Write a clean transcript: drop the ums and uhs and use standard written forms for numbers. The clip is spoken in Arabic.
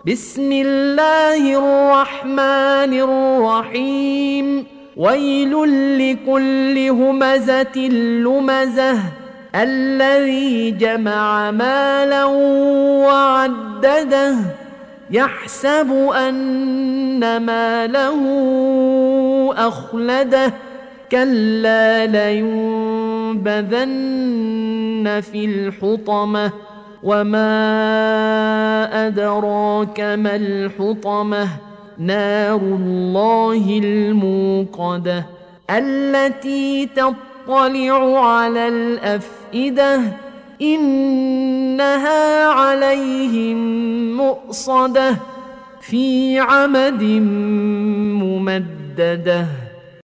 بسم الله الرحمن الرحيم ويل لكل همزة لمزة الذي جمع مالا وعدده يحسب أن ماله أخلده كلا لينبذن في الحطمة وما أدراك ما الحطمة نار الله الموقدة التي تطلع على الأفئدة إنها عليهم مؤصدة في عمد ممددة.